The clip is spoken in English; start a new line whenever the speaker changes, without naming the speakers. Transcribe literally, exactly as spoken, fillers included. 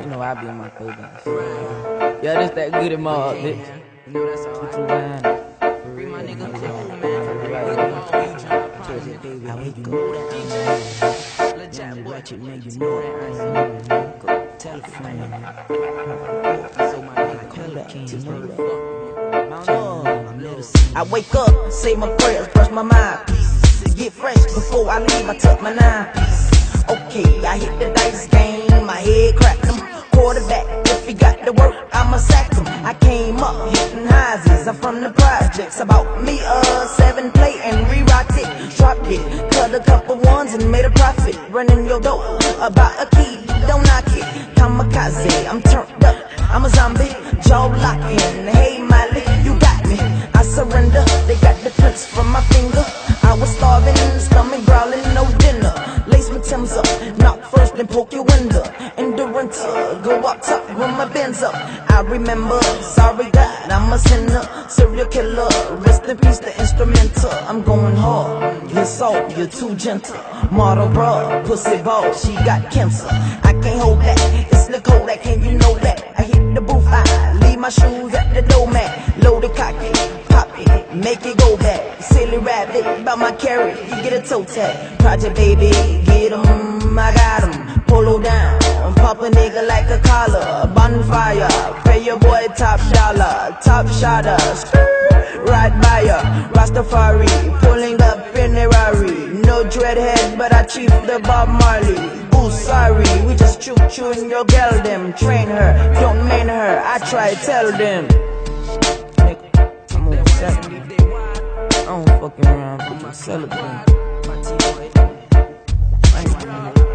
know I be in my feelings. Yeah, this that good in my heart, bitch. You know that's all. What you buying? Free my nigga cool, man. I wake up, young ratchet nigga, you know it. Tell a friend. So my nigga Color can't know that. I wake up, say my prayers, brush my mind, get fresh before I leave. I tuck my nine piece. Okay, I hit the dice game, my head cracked him. Quarterback, if he got the work, I'ma sack him. I came up hitting houses, I'm from the projects. About me, uh, seven play and re-rocked it. Dropped it, cut a couple ones and made a profit. Running your door, about a key, don't knock it. Kamikaze, I'm turned up, I'm a zombie, jaw locking. Hey Miley, you got me, I surrender. They got the prints from my finger. I was starving, stomach growling, no dinner. Lace my Timbs up, knock first then poke your window. In the winter, go up top, run my Benz up. I remember, sorry God, I'm a sinner, serial killer. Rest in peace, the instrumental. I'm going hard, you're soft, you're too gentle. Model bra, pussy ball, she got cancer. I can't hold that, it's the Kodak, can you know that? I hit the booth, I leave my shoes at the doormat. Load it, cock it, pop it, make it go back. Silly rabbit, about my carrot, you get a toe tag. Project baby, get 'em, I got 'em. Polo down, pop a nigga like a collar. Bonfire, pay your boy top dollar. Top shotter, ride by ya. Rastafari, pulling up in a Rari. No dreadhead, but I chief the Bob Marley. Ooh, sorry, we just choo chewing your girl them. Train her, don't main her, I try tell them. I'm on seven. I don't fucking around, I'm celebrating.